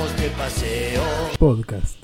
vamos de paseo. Podcast.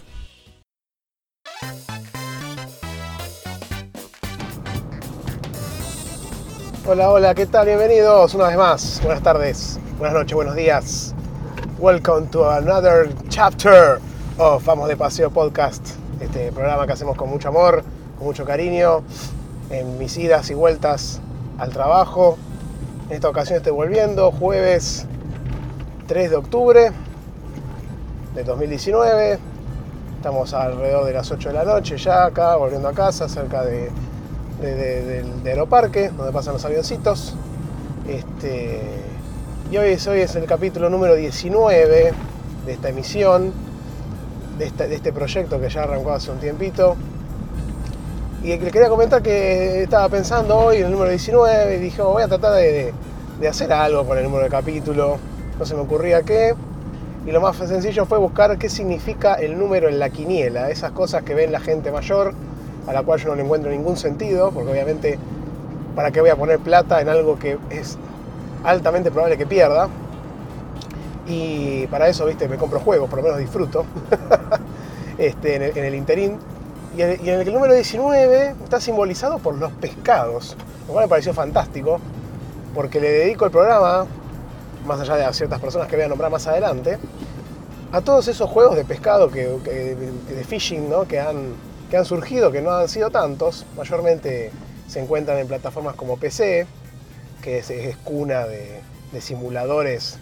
Hola, hola, ¿qué tal? Bienvenidos una vez más. Buenas tardes, buenas noches, buenos días. Welcome to another chapter of Vamos de Paseo Podcast. Este programa que hacemos con mucho amor, con mucho cariño, en mis idas y vueltas al trabajo. En esta ocasión estoy volviendo, jueves 3 de octubre de 2019. Estamos alrededor de las 8 de la noche ya acá, volviendo a casa, cerca del Aeroparque, donde pasan los avioncitos. Y hoy es el capítulo número 19 de esta emisión, de este proyecto que ya arrancó hace un tiempito. Y les quería comentar que estaba pensando hoy en el número 19 y dije, voy a tratar de hacer algo con el número de capítulo. No se me ocurría qué. Y lo más sencillo fue buscar qué significa el número en la quiniela. Esas cosas que ven la gente mayor, a la cual yo no le encuentro ningún sentido, porque obviamente, ¿para qué voy a poner plata en algo que es altamente probable que pierda? Y para eso, viste, me compro juegos, por lo menos disfruto en el interín. Y en el número 19 está simbolizado por los pescados, lo cual me pareció fantástico, porque le dedico el programa, más allá de ciertas personas que voy a nombrar más adelante, a todos esos juegos de pescado de fishing, ¿no? que han surgido, que no han sido tantos. Mayormente se encuentran en plataformas como PC, que es cuna de simuladores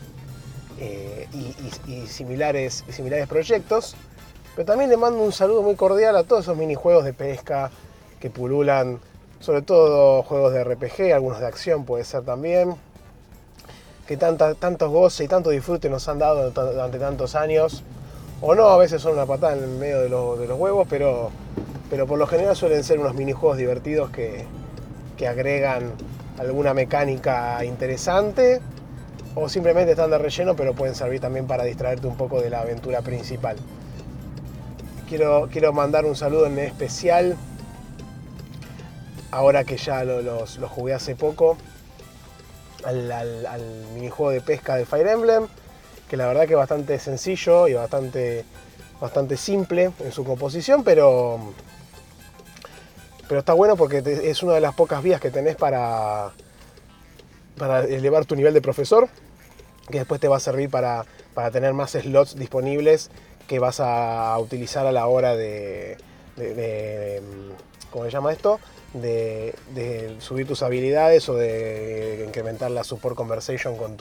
y similares proyectos. Pero también le mando un saludo muy cordial a todos esos minijuegos de pesca que pululan, sobre todo juegos de RPG, algunos de acción puede ser también, que tantos goce y tanto disfrute nos han dado durante tantos años. O no, a veces son una patada en el medio de los huevos, pero por lo general suelen ser unos minijuegos divertidos que agregan alguna mecánica interesante, o simplemente están de relleno, pero pueden servir también para distraerte un poco de la aventura principal. Quiero mandar un saludo en especial, ahora que ya los jugué hace poco, al minijuego de pesca de Fire Emblem, que la verdad que es bastante sencillo y bastante simple en su composición, pero está bueno porque es una de las pocas vías que tenés para elevar tu nivel de profesor, que después te va a servir para tener más slots disponibles que vas a utilizar a la hora de ¿cómo se llama esto? De subir tus habilidades o de incrementar la support conversation con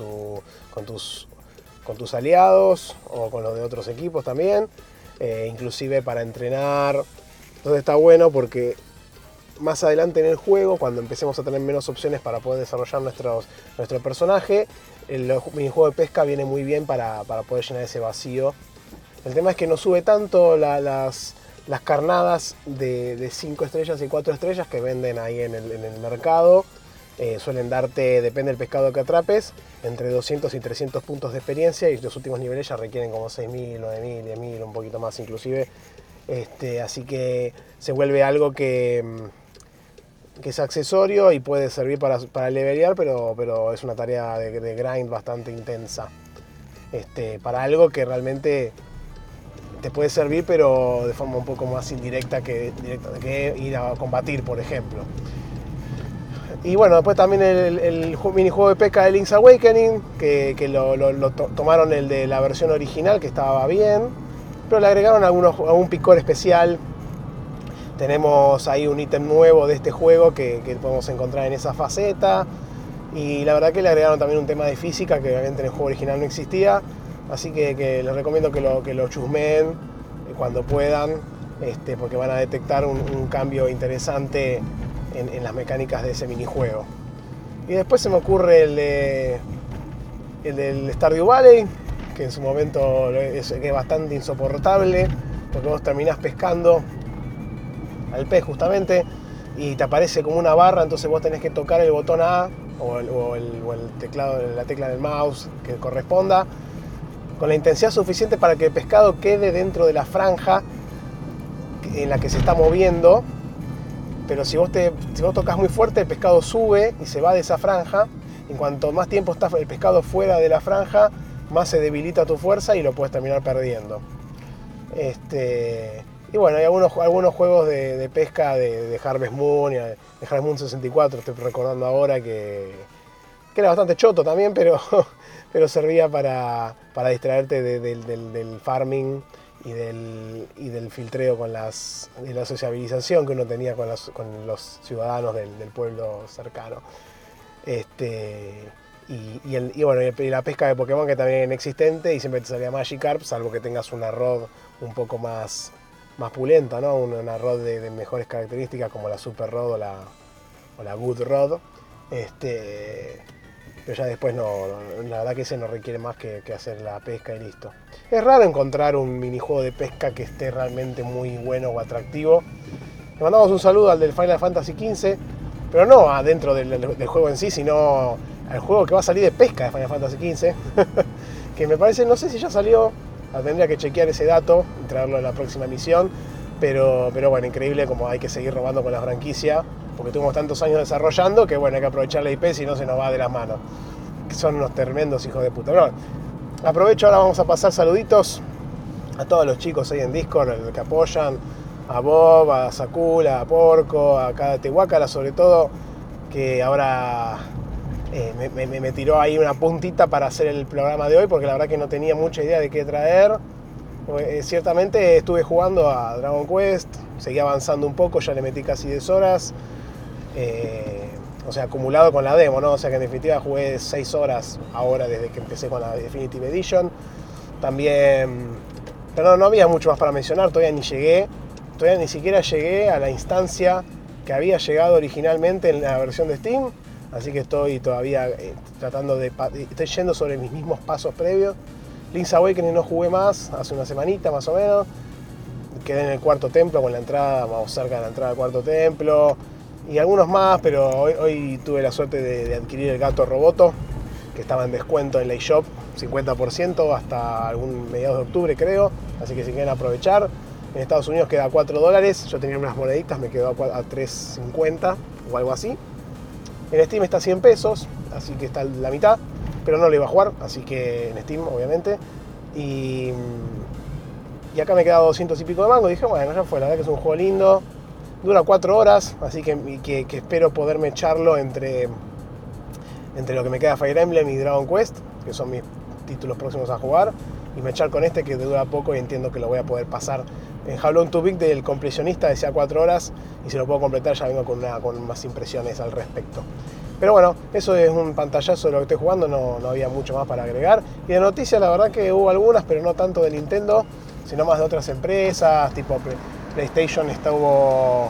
tus aliados o con los de otros equipos también, inclusive para entrenar. Entonces está bueno porque más adelante en el juego, cuando empecemos a tener menos opciones para poder desarrollar nuestro personaje, el minijuego de pesca viene muy bien para poder llenar ese vacío. El tema es que no sube tanto las carnadas de 5 estrellas y 4 estrellas que venden ahí en el mercado. Suelen darte, depende del pescado que atrapes, entre 200 y 300 puntos de experiencia, y los últimos niveles ya requieren como 6.000, 9.000, 10.000, un poquito más inclusive. Así que se vuelve algo que es accesorio y puede servir para levelear, pero es una tarea de grind bastante intensa. Para algo que realmente te puede servir, pero de forma un poco más indirecta que ir a combatir, por ejemplo. Y bueno, después también el minijuego de pesca de Link's Awakening, que lo tomaron el de la versión original, que estaba bien, pero le agregaron algún picor especial. Tenemos ahí un ítem nuevo de este juego que podemos encontrar en esa faceta. Y la verdad que le agregaron también un tema de física que obviamente en el juego original no existía. Así que les recomiendo que lo chusmeen cuando puedan, porque van a detectar un cambio interesante en las mecánicas de ese minijuego. Y después se me ocurre el del Stardew Valley, que en su momento es bastante insoportable, porque vos terminás pescando al pez justamente y te aparece como una barra, entonces vos tenés que tocar el botón A o el teclado, la tecla del mouse que corresponda, con la intensidad suficiente para que el pescado quede dentro de la franja en la que se está moviendo. Pero si vos tocas muy fuerte, el pescado sube y se va de esa franja. En cuanto más tiempo está el pescado fuera de la franja, más se debilita tu fuerza y lo puedes terminar perdiendo. Y bueno, hay algunos juegos de pesca de Harvest Moon, de Harvest Moon 64, estoy recordando ahora que era bastante choto también, pero, pero servía para distraerte del farming y del filtreo de la sociabilización que uno tenía con los ciudadanos del pueblo cercano. Y bueno, y la pesca de Pokémon, que también es inexistente, y siempre te salía Magikarp, salvo que tengas una rod un poco más pulenta, ¿no? Una rod de mejores características como la Super Rod o la Good Rod. Pero ya después la verdad que ese no requiere más que hacer la pesca y listo. Es raro encontrar un minijuego de pesca que esté realmente muy bueno o atractivo. Le mandamos un saludo al del Final Fantasy XV, pero no adentro del juego en sí, sino al juego que va a salir de pesca de Final Fantasy XV, que me parece, no sé si ya salió, tendría que chequear ese dato y traerlo en la próxima misión, pero bueno, increíble como hay que seguir robando con la franquicia, porque tuvimos tantos años desarrollando que bueno, hay que aprovechar la IP si no se nos va de las manos. Que son unos tremendos hijos de puta. Bueno, aprovecho, ahora vamos a pasar saluditos a todos los chicos ahí en Discord que apoyan, a Bob, a Sakula, a Porco, a cada Tehuacala sobre todo, que ahora me tiró ahí una puntita para hacer el programa de hoy, porque la verdad que no tenía mucha idea de qué traer. Ciertamente estuve jugando a Dragon Quest, seguí avanzando un poco, ya le metí casi 10 horas. O sea, acumulado con la demo, ¿no? O sea que en definitiva jugué 6 horas ahora desde que empecé con la Definitive Edition. También, pero no había mucho más para mencionar, todavía ni siquiera llegué a la instancia que había llegado originalmente en la versión de Steam. Así que estoy todavía estoy yendo sobre mis mismos pasos previos. Link's Awakening no jugué más, hace una semanita más o menos. Quedé en el cuarto templo, con la entrada, vamos cerca de la entrada del cuarto templo. Y algunos más, pero hoy tuve la suerte de adquirir el gato Roboto, que estaba en descuento en la eShop, 50% hasta algún mediados de octubre creo. Así que si quieren aprovechar, en Estados Unidos queda a $4. Yo tenía unas moneditas, me quedó a $3.50 o algo así. En Steam está a 100 pesos, así que está la mitad, pero no lo iba a jugar, así que en Steam obviamente. Y acá me queda 200 y pico de mango, y dije, bueno, ya fue, la verdad que es un juego lindo, dura 4 horas, así que espero poderme echarlo entre lo que me queda Fire Emblem y Dragon Quest, que son mis títulos próximos a jugar, y me echar con este que dura poco y entiendo que lo voy a poder pasar. En How Long to Beat del completionista decía 4 horas, y si lo puedo completar ya vengo con más impresiones al respecto. Pero bueno, eso es un pantallazo de lo que estoy jugando, no había mucho más para agregar. Y de noticias la verdad que hubo algunas, pero no tanto de Nintendo, sino más de otras empresas, tipo PlayStation estuvo...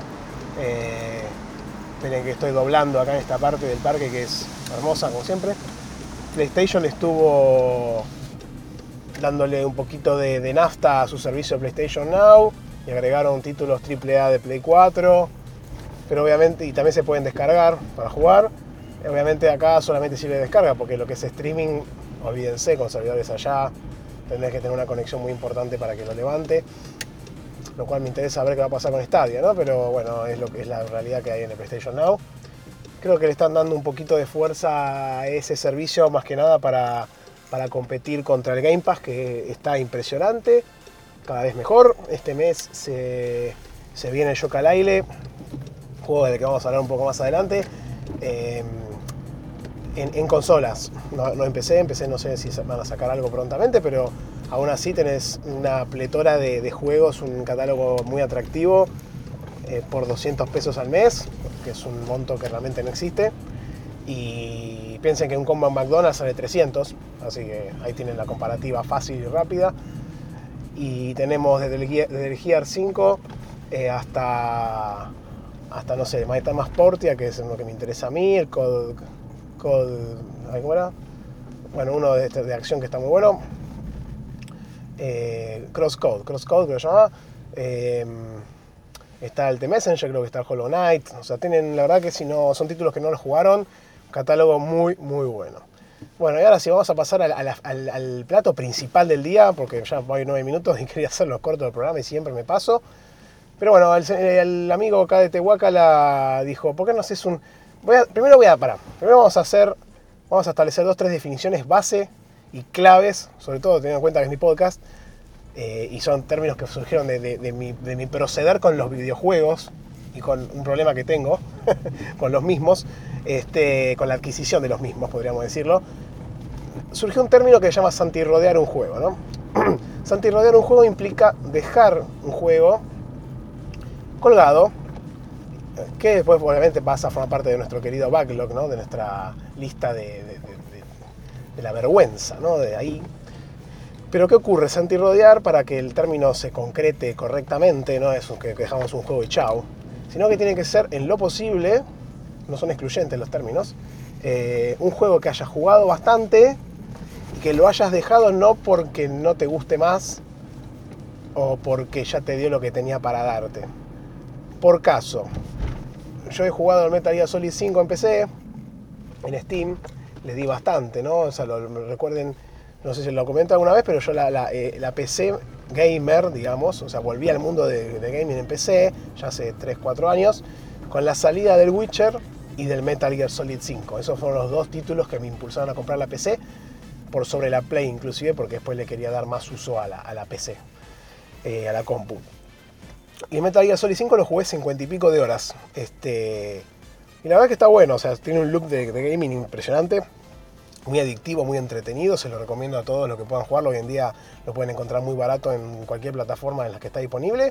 esperen que estoy doblando acá en esta parte del parque que es hermosa como siempre. PlayStation estuvo dándole un poquito de nafta a su servicio de PlayStation Now y agregaron títulos AAA de Play 4, pero obviamente, y también se pueden descargar para jugar. Obviamente acá solamente sirve de descarga, porque lo que es streaming, olvídense, con servidores allá, tendrás que tener una conexión muy importante para que lo levante, lo cual me interesa ver qué va a pasar con Stadia, ¿no? Pero bueno, es lo que es la realidad que hay en el PlayStation Now. Creo que le están dando un poquito de fuerza a ese servicio, más que nada para competir contra el Game Pass, que está impresionante, cada vez mejor. Este mes se viene el Yooka-Laylee, juego del que vamos a hablar un poco más adelante, en consolas. No empecé, no sé si van a sacar algo prontamente, pero aún así tenés una pletora de juegos, un catálogo muy atractivo, por 200 pesos al mes, que es un monto que realmente no existe. Y piensen que un combo en McDonald's sale 300, así que ahí tienen la comparativa fácil y rápida. Y tenemos desde el Gear 5 hasta no sé, más Portia, que es lo que me interesa a mí, el COD ¿cómo era? Bueno, uno de acción que está muy bueno. Crosscode creo que se llama. Está el The Messenger, creo que está el Hollow Knight. O sea, tienen, la verdad que si no son títulos que no los jugaron, un catálogo muy, muy bueno. Bueno, y ahora sí vamos a pasar al plato principal del día, porque ya voy 9 minutos y quería hacerlos cortos del programa y siempre me paso. Pero bueno, el amigo acá de Tehuacala dijo, ¿por qué no haces un...? Primero vamos a establecer 2-3 definiciones base y claves, sobre todo teniendo en cuenta que es mi podcast, y son términos que surgieron de mi proceder con los videojuegos y con un problema que tengo con los mismos, con la adquisición de los mismos, podríamos decirlo. Surgió un término que se llama santirrodear un juego, ¿no? Santirrodear un juego implica dejar un juego colgado, que después obviamente pasa a formar parte de nuestro querido backlog, ¿no? De nuestra lista de la vergüenza, ¿no? De ahí. Pero ¿qué ocurre? Santirrodear, para que el término se concrete correctamente, no es que dejamos un juego y chao, sino que tiene que ser en lo posible, no son excluyentes los términos, un juego que hayas jugado bastante y que lo hayas dejado no porque no te guste más o porque ya te dio lo que tenía para darte. Por caso, yo he jugado el Metal Gear Solid 5 en PC, en Steam, le di bastante, ¿no? O sea, recuerden, no sé si lo comenté alguna vez, pero yo la PC gamer, digamos, o sea, volví al mundo de gaming en PC, ya hace 3-4 años, con la salida del Witcher y del Metal Gear Solid 5. Esos fueron los dos títulos que me impulsaron a comprar la PC, por sobre la Play inclusive, porque después le quería dar más uso a la PC, a la compu. Y Metal Gear Solid 5 lo jugué 50 y pico de horas. Y la verdad que está bueno, o sea, tiene un look de gaming impresionante, muy adictivo, muy entretenido, se lo recomiendo a todos los que puedan jugarlo. Hoy en día lo pueden encontrar muy barato en cualquier plataforma en la que está disponible.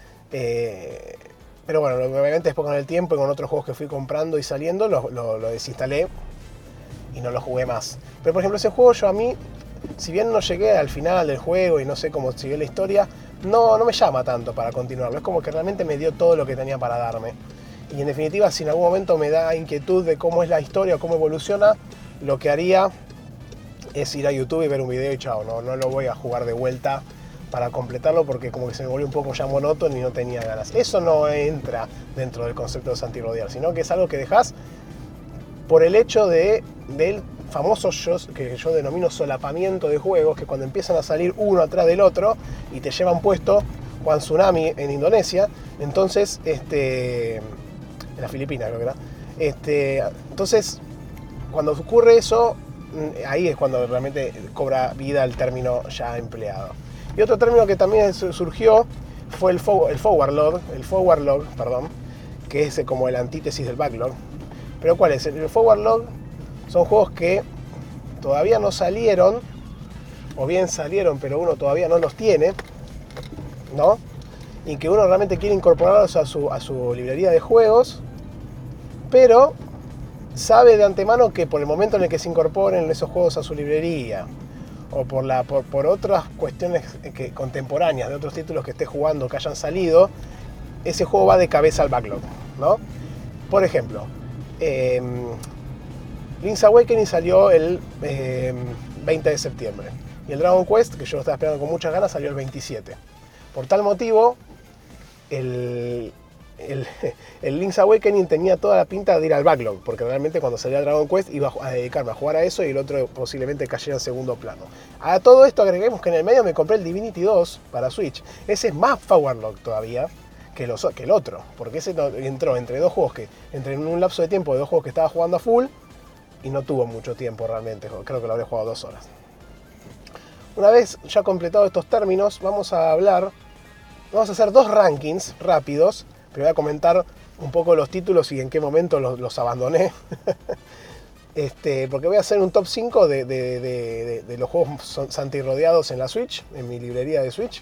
Pero bueno, obviamente después con el tiempo y con otros juegos que fui comprando y saliendo, lo desinstalé y no lo jugué más. Pero por ejemplo ese juego yo a mí, si bien no llegué al final del juego y no sé cómo siguió la historia, no me llama tanto para continuarlo. Es como que realmente me dio todo lo que tenía para darme. Y en definitiva, si en algún momento me da inquietud de cómo es la historia o cómo evoluciona, lo que haría es ir a YouTube y ver un video y chao, no lo voy a jugar de vuelta para completarlo porque como que se me volvió un poco ya monótono y no tenía ganas. Eso no entra dentro del concepto de santirrodear, sino que es algo que dejas por el hecho del famoso que yo denomino solapamiento de juegos, que cuando empiezan a salir uno atrás del otro y te llevan puesto, Juan Tsunami en Indonesia, entonces, en la Filipinas creo que era, entonces, cuando ocurre eso, ahí es cuando realmente cobra vida el término ya empleado. Y otro término que también surgió fue el forward log, que es como el antítesis del backlog. Pero ¿cuál es? El forward log son juegos que todavía no salieron, o bien salieron pero uno todavía no los tiene, ¿no? Y que uno realmente quiere incorporarlos a su librería de juegos, pero sabe de antemano que por el momento en el que se incorporen esos juegos a su librería, o por otras cuestiones contemporáneas de otros títulos que esté jugando que hayan salido, ese juego va de cabeza al backlog, ¿no? Por ejemplo, Link's Awakening salió el 20 de septiembre y el Dragon Quest, que yo lo estaba esperando con muchas ganas, salió el 27. Por tal motivo, el Link's Awakening tenía toda la pinta de ir al backlog, porque realmente cuando salía Dragon Quest iba a dedicarme a jugar a eso y el otro posiblemente cayera en segundo plano. A todo esto agreguemos que en el medio me compré el Divinity 2 para Switch. Ese es más forward todavía que el otro, porque ese entró entre dos juegos entre un lapso de tiempo de dos juegos que estaba jugando a full y no tuvo mucho tiempo realmente, creo que lo habré jugado 2 horas. Una vez ya completado estos términos, vamos a hacer 2 rankings rápidos. Pero voy a comentar un poco los títulos y en qué momento los abandoné. Porque voy a hacer un top 5 de los juegos santirrodeados en la Switch, en mi librería de Switch.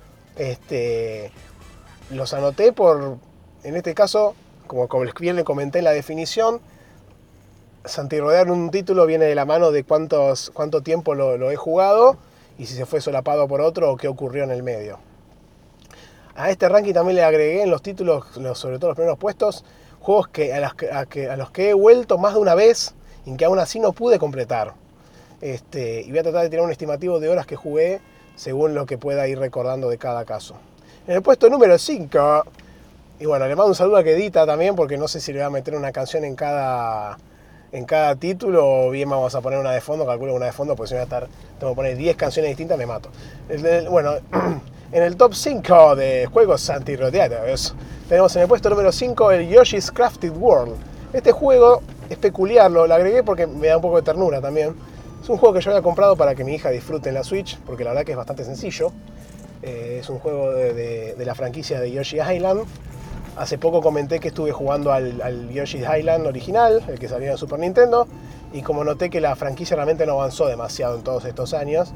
Los anoté en este caso, como bien le comenté en la definición, santirrodear un título viene de la mano de cuánto tiempo lo he jugado y si se fue solapado por otro o qué ocurrió en el medio. A este ranking también le agregué en los títulos, sobre todo los primeros puestos, juegos a los que he vuelto más de una vez y que aún así no pude completar. Y voy a tratar de tirar un estimativo de horas que jugué según lo que pueda ir recordando de cada caso. En el puesto número 5, y bueno, le mando un saludo a que edita también, porque no sé si le voy a meter una canción en cada título o bien vamos a poner una de fondo, calculo una de fondo, porque si voy a tengo que poner 10 canciones distintas, me mato. Bueno, en el top 5 de juegos santirrodeados tenemos en el puesto número 5 el Yoshi's Crafted World. Este juego es peculiar, lo agregué porque me da un poco de ternura también. Es un juego que yo había comprado para que mi hija disfrute en la Switch, porque la verdad que es bastante sencillo. Es un juego de la franquicia de Yoshi's Island. Hace poco comenté que estuve jugando al Yoshi's Island original, el que salió en Super Nintendo, y como noté que la franquicia realmente no avanzó demasiado en todos estos años,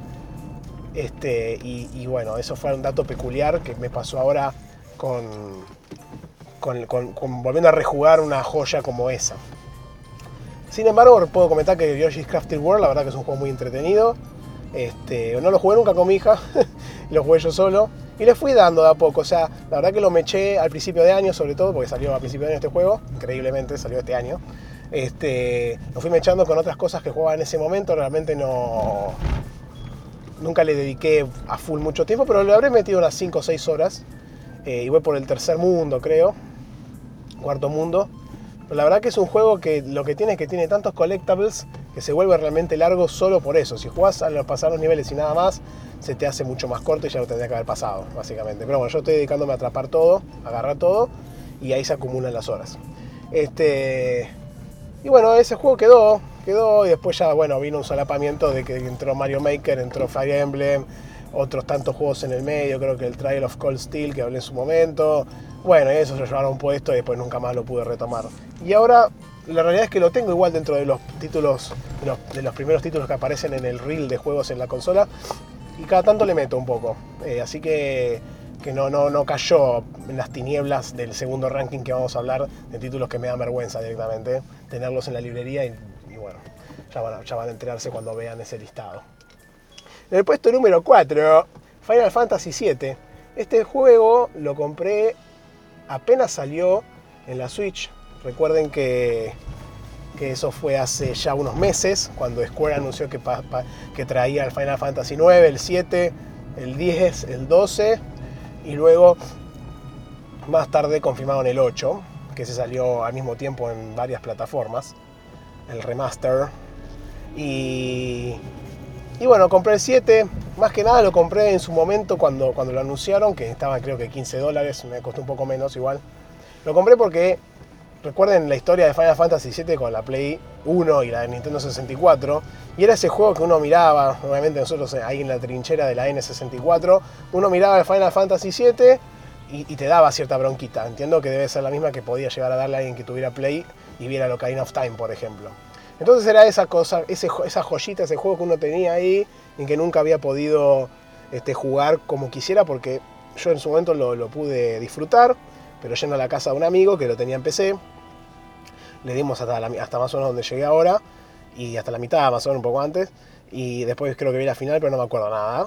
y bueno, eso fue un dato peculiar que me pasó ahora con volviendo a rejugar una joya como esa. Sin embargo, puedo comentar que Yoshi's Crafted World, la verdad que es un juego muy entretenido. No lo jugué nunca con mi hija, lo jugué yo solo y le fui dando de a poco. O sea, la verdad que lo meché al principio de año, sobre todo porque salió a principio de año este juego, increíblemente salió este año. Lo fui mechando con otras cosas que jugaba en ese momento, realmente nunca le dediqué a full mucho tiempo, pero le habré metido unas 5 o 6 horas. Y voy por el tercer mundo, creo, cuarto mundo. Pero la verdad que es un juego que lo que tiene es que tiene tantos collectibles que se vuelve realmente largo solo por eso. Si jugás a pasar los niveles y nada más, se te hace mucho más corto y ya lo tendría que haber pasado, básicamente. Pero bueno, yo estoy dedicándome a atrapar todo, a agarrar todo, y ahí se acumulan las horas. Y bueno, ese juego quedó, y después ya, bueno, vino un solapamiento de que entró Mario Maker, entró Fire Emblem, otros tantos juegos en el medio, creo que el Trial of Cold Steel que hablé en su momento. Bueno, eso se llevaron puesto y después nunca más lo pude retomar. Y ahora la realidad es que lo tengo igual dentro de los títulos, de los primeros títulos que aparecen en el reel de juegos en la consola, y cada tanto le meto un poco. Así que no cayó en las tinieblas del segundo ranking que vamos a hablar, de títulos que me dan vergüenza directamente tenerlos en la librería, y bueno, ya van a enterarse cuando vean ese listado. En el puesto número 4, Final Fantasy VII. Este juego lo compré apenas salió en la Switch. Recuerden que eso fue hace ya unos meses, cuando Square anunció que traía el Final Fantasy IX, el 7, el 10, el 12, y luego más tarde confirmaron el 8, que se salió al mismo tiempo en varias plataformas, el remaster. Y bueno, compré el 7, más que nada lo compré en su momento cuando lo anunciaron, que estaba creo que $15, me costó un poco menos igual. Lo compré porque, recuerden la historia de Final Fantasy VII con la Play 1 y la de Nintendo 64, y era ese juego que uno miraba, obviamente nosotros ahí en la trinchera de la N64, uno miraba el Final Fantasy VII y te daba cierta bronquita. Entiendo que debe ser la misma que podía llegar a darle a alguien que tuviera Play y viera el Ocarina of Time, por ejemplo. Entonces era esa cosa, esa joyita, ese juego que uno tenía ahí y que nunca había podido jugar como quisiera, porque yo en su momento lo pude disfrutar, pero yendo a la casa de un amigo que lo tenía en PC, le dimos hasta más o menos donde llegué ahora, y hasta la mitad, más o menos un poco antes, y después creo que vi la final, pero no me acuerdo nada.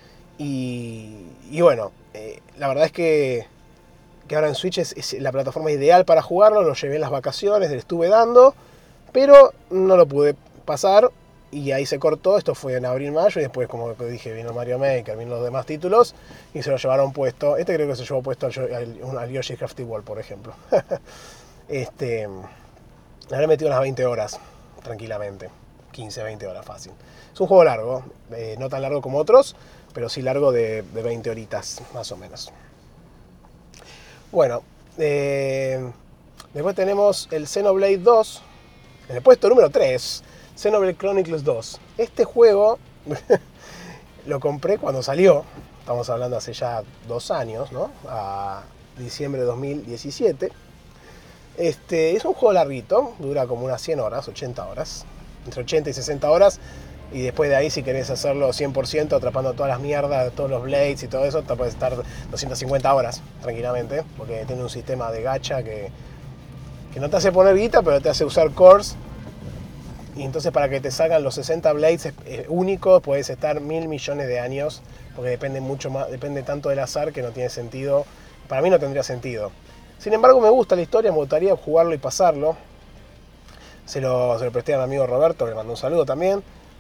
Y bueno, la verdad es que ahora en Switch es la plataforma ideal para jugarlo. Lo llevé en las vacaciones, le estuve dando, pero no lo pude pasar y ahí se cortó. Esto fue en abril-mayo y después, como dije, vino Mario Maker, vino los demás títulos y se lo llevaron puesto. Creo que se llevó puesto al Yoshi's Crafted World, por ejemplo. Le habré metido unas 20 horas tranquilamente, 15, 20 horas fácil. Es un juego largo, no tan largo como otros, pero sí largo de 20 horitas más o menos. Bueno, después tenemos el Xenoblade 2, en el puesto número 3, Xenoblade Chronicles 2. Este juego lo compré cuando salió, estamos hablando hace ya 2 años, ¿no? A diciembre de 2017. Es un juego larguito, dura como unas 100 horas, 80 horas, entre 80 y 60 horas. Y después de ahí, si querés hacerlo 100%, atrapando todas las mierdas, todos los blades y todo eso, te puedes estar 250 horas tranquilamente, porque tiene un sistema de gacha que no te hace poner guita, pero te hace usar cores. Y entonces, para que te salgan los 60 blades únicos, puedes estar 1000 millones de años, porque depende mucho más, depende tanto del azar que no tiene sentido. Para mí no tendría sentido. Sin embargo, me gusta la historia, me gustaría jugarlo y pasarlo. Se lo presté a mi amigo Roberto, que le mandó un saludo también.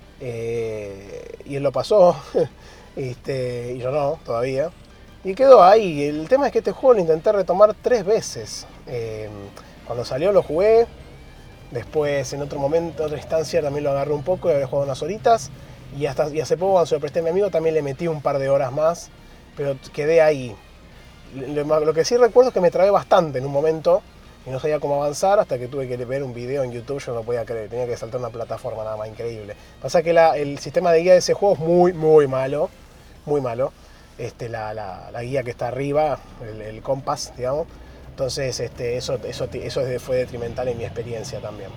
Y él lo pasó y yo no, todavía, y quedó ahí. El tema es que este juego lo intenté retomar 3 veces. Cuando salió lo jugué, después en otro momento, en otra instancia también lo agarré un poco y había jugado unas horitas, y hace poco cuando se lo presté a mi amigo también le metí un par de horas más, pero quedé ahí. Lo que sí recuerdo es que me trabé bastante en un momento, y no sabía cómo avanzar hasta que tuve que ver un video en YouTube. Yo no podía creer, tenía que saltar una plataforma nada más, increíble. Pasa que el sistema de guía de ese juego es muy malo, muy malo. La guía que está arriba, el compás, digamos. Entonces eso fue detrimental en mi experiencia también.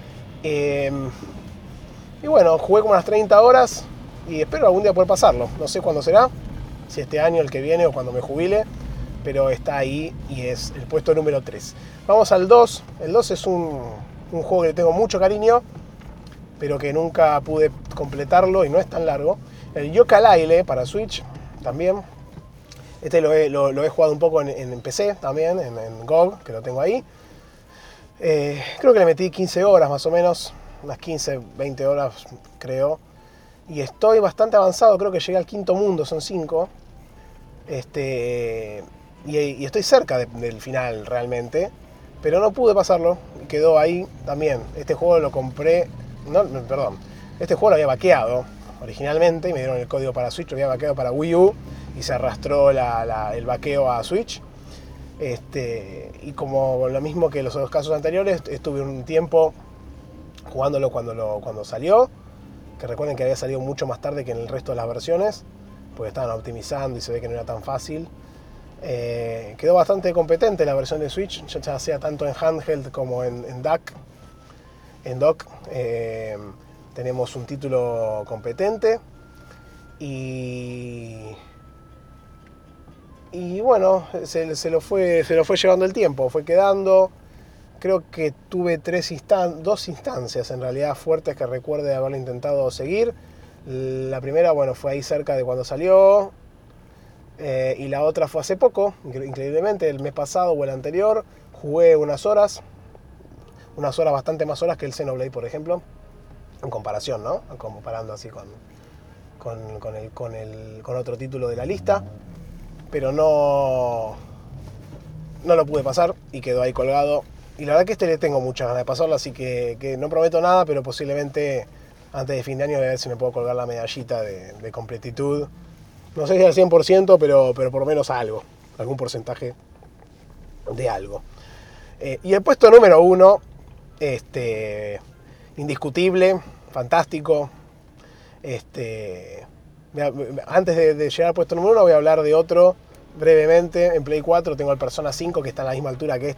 Y bueno, jugué como unas 30 horas y espero algún día poder pasarlo. No sé cuándo será, si este año, el que viene o cuando me jubile, pero está ahí y es el puesto número 3. Vamos al 2. El 2 es un juego que le tengo mucho cariño, pero que nunca pude completarlo y no es tan largo. El Yooka-Laylee para Switch también. Lo he jugado un poco en PC también, en GOG, que lo tengo ahí. Creo que le metí 15 horas más o menos, unas 15, 20 horas creo. Y estoy bastante avanzado, creo que llegué al quinto mundo, son 5. Y estoy cerca del final realmente, pero no pude pasarlo, quedó ahí también. Este juego lo compré, este juego lo había vaqueado originalmente y me dieron el código para Switch, lo había vaqueado para Wii U y se arrastró el vaqueo a Switch. Y como lo mismo que los otros casos anteriores, estuve un tiempo jugándolo cuando salió, que recuerden que había salido mucho más tarde que en el resto de las versiones, porque estaban optimizando y se ve que no era tan fácil. Quedó bastante competente la versión de Switch, ya sea tanto en handheld como en dock. Tenemos un título competente y bueno, se lo fue llevando el tiempo, fue quedando. Creo que tuve 2 instancias en realidad fuertes que recuerde de haberlo intentado seguir. La primera, bueno, fue ahí cerca de cuando salió. Y la otra fue hace poco, increíblemente, el mes pasado o el anterior. Jugué unas horas bastante más horas que el Xenoblade, por ejemplo. En comparación, ¿no? Comparando así con otro título de la lista. Pero no lo pude pasar y quedó ahí colgado. Y la verdad que le tengo muchas ganas de pasarlo, así que no prometo nada, pero posiblemente antes de fin de año voy a ver si me puedo colgar la medallita de completitud. No sé si al 100%, pero por lo menos algún porcentaje de algo. Y el puesto número 1, indiscutible, fantástico. Antes de llegar al puesto número 1 voy a hablar de otro brevemente. En Play 4 tengo el Persona 5, que está a la misma altura que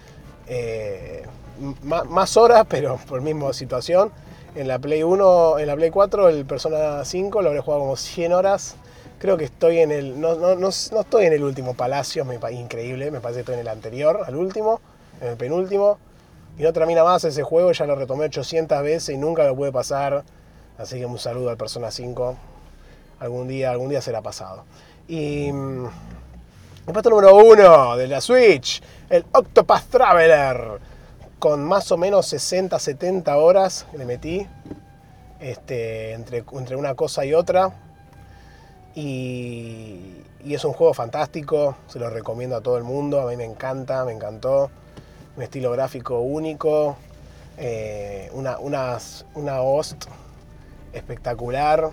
más horas, pero por misma situación. En la Play 4 el Persona 5 lo habré jugado como 100 horas. Creo que estoy no estoy en el último palacio, increíble, me parece que estoy en el anterior, al último, en el penúltimo. Y no termina más ese juego, ya lo retomé 800 veces y nunca lo pude pasar. Así que un saludo al Persona 5. Algún día será pasado. Y el puesto número 1 de la Switch, el Octopath Traveler, con más o menos 60-70 horas le metí entre una cosa y otra. Y es un juego fantástico, se lo recomiendo a todo el mundo, a mí me encantó. Un estilo gráfico único, una host espectacular.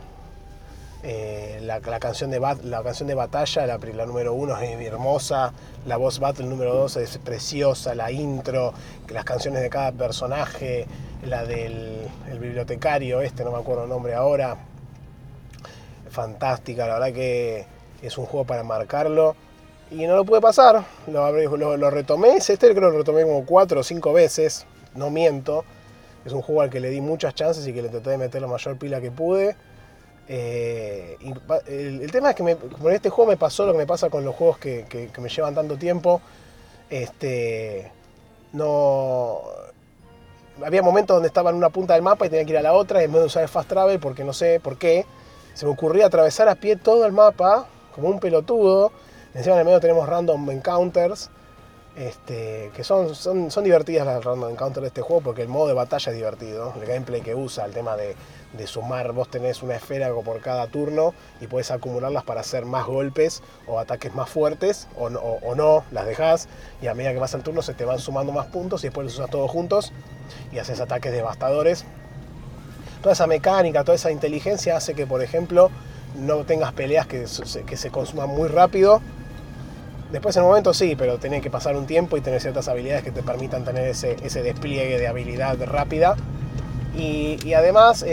La canción de batalla, la número 1 es hermosa, la boss battle número 2 es preciosa, la intro, las canciones de cada personaje, la del bibliotecario no me acuerdo el nombre ahora, fantástica, la verdad que es un juego para marcarlo. Y no lo pude pasar, lo retomé, creo que lo retomé como 4 o 5 veces, no miento. Es un juego al que le di muchas chances y que le traté de meter la mayor pila que pude. El tema es que con este juego me pasó lo que me pasa con los juegos que me llevan tanto tiempo. Había momentos donde estaba en una punta del mapa y tenía que ir a la otra, y en vez de usar el fast travel, porque no sé por qué, se me ocurría atravesar a pie todo el mapa como un pelotudo. Encima en el medio tenemos random encounters, que son divertidas las random encounters de este juego, porque el modo de batalla es divertido. El gameplay que usa, el tema de sumar, vos tenés una esfera por cada turno y podés acumularlas para hacer más golpes o ataques más fuertes, o no, las dejás, y a medida que pasa el turno se te van sumando más puntos y después los usas todos juntos y haces ataques devastadores. Toda esa mecánica, toda esa inteligencia hace que, por ejemplo, no tengas peleas que se consuman muy rápido. Después en el momento sí, pero tenés que pasar un tiempo y tener ciertas habilidades que te permitan tener ese despliegue de habilidad rápida. Y además,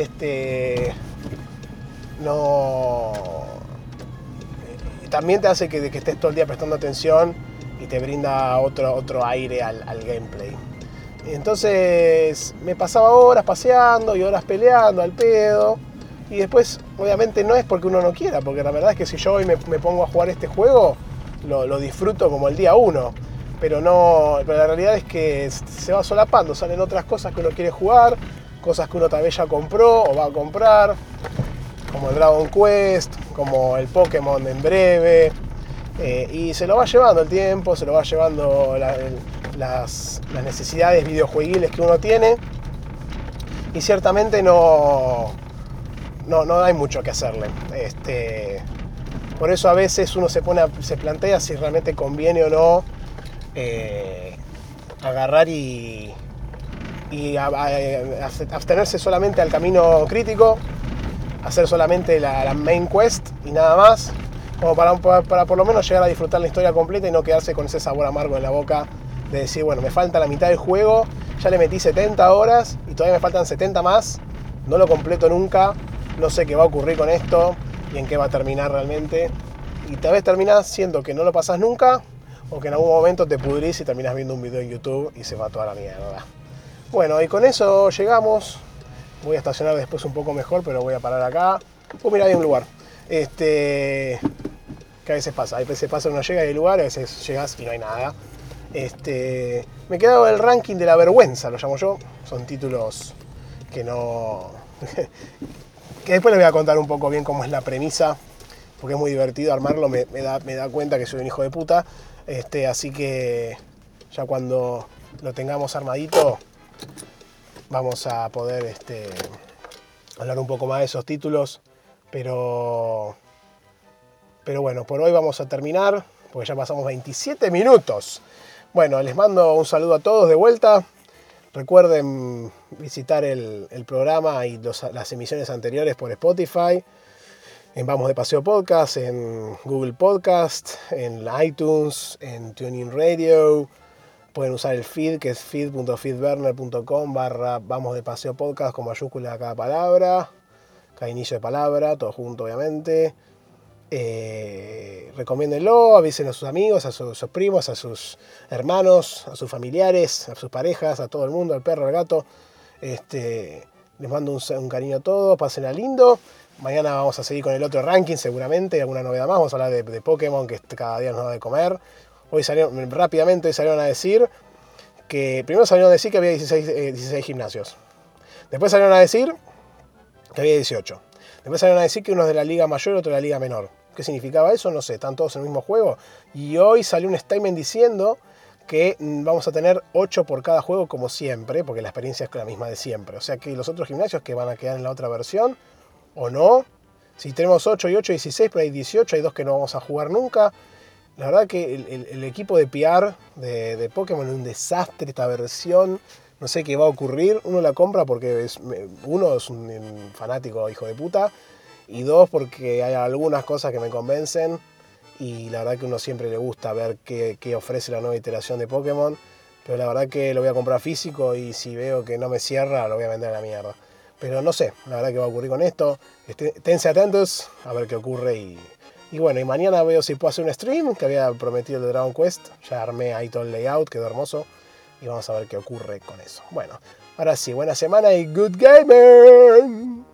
no, también te hace que estés todo el día prestando atención y te brinda otro aire al gameplay. Entonces me pasaba horas paseando y horas peleando al pedo. Y después, obviamente, no es porque uno no quiera, porque la verdad es que si yo hoy me pongo a jugar este juego, lo disfruto como el día 1. Pero la realidad es que se va solapando, salen otras cosas que uno quiere jugar, cosas que uno tal vez ya compró o va a comprar, como el Dragon Quest, como el Pokémon en breve. Y se lo va llevando el tiempo, se lo va llevando las necesidades videojueguiles que uno tiene. Y ciertamente no hay mucho que hacerle. Por eso a veces uno se plantea si realmente conviene o no agarrar y abstenerse solamente al camino crítico, hacer solamente la main quest y nada más, como para por lo menos llegar a disfrutar la historia completa y no quedarse con ese sabor amargo en la boca de decir, bueno, me falta la mitad del juego, ya le metí 70 horas y todavía me faltan 70 más, no lo completo nunca, no sé qué va a ocurrir con esto y en qué va a terminar realmente. Y tal vez terminás siendo que no lo pasás nunca, o que en algún momento te pudrís y terminás viendo un video en YouTube y se va toda la mierda. Bueno, y con eso llegamos. Voy a estacionar después un poco mejor, pero voy a parar acá. Mira, hay un lugar. Que a veces pasa. A veces pasa, uno llega y hay lugar, a veces llegas y no hay nada. Me he quedado el ranking de la vergüenza, lo llamo yo. Son títulos que no... que después les voy a contar un poco bien cómo es la premisa, porque es muy divertido armarlo, me da cuenta que soy un hijo de puta. Así que ya cuando lo tengamos armadito vamos a poder hablar un poco más de esos títulos, pero bueno, por hoy vamos a terminar porque ya pasamos 27 minutos. Bueno, les mando un saludo a todos de vuelta. Recuerden visitar el programa y las emisiones anteriores por Spotify, en Vamos de Paseo Podcast, en Google Podcast, en iTunes, en TuneIn Radio. Pueden usar el feed, que es feed.feedburner.com/Vamos de Paseo Podcast con mayúscula cada palabra, cada inicio de palabra, todo junto obviamente. Recomiéndenlo, avisen a sus amigos, a sus primos, a sus hermanos, a sus familiares, a sus parejas, a todo el mundo, al perro, al gato. Les mando un cariño a todos, pásenla lindo. Mañana vamos a seguir con el otro ranking seguramente, alguna novedad más. Vamos a hablar de Pokémon, que cada día nos da de comer. Hoy salieron a decir que... Primero salieron a decir que había 16 gimnasios. Después salieron a decir que había 18. Después salieron a decir que uno es de la liga mayor y otro de la liga menor. ¿Qué significaba eso? No sé, están todos en el mismo juego. Y hoy salió un statement diciendo que vamos a tener 8 por cada juego como siempre, porque la experiencia es la misma de siempre. O sea que los otros gimnasios que van a quedar en la otra versión, o no. Si tenemos 8 y 8, 16, pero hay 18, hay 2 que no vamos a jugar nunca. La verdad que el equipo de PR de Pokémon es un desastre esta versión. No sé qué va a ocurrir. Uno la compra porque uno es un fanático hijo de puta. Y 2 porque hay algunas cosas que me convencen. Y la verdad que uno siempre le gusta ver qué ofrece la nueva iteración de Pokémon. Pero la verdad que lo voy a comprar físico y si veo que no me cierra lo voy a vender a la mierda. Pero no sé, la verdad que va a ocurrir con esto. Tense atentos a ver qué ocurre y bueno, y mañana veo si puedo hacer un stream, que había prometido el de Dragon Quest. Ya armé ahí todo el layout, quedó hermoso. Y vamos a ver qué ocurre con eso. Bueno, ahora sí, buena semana y good gamer.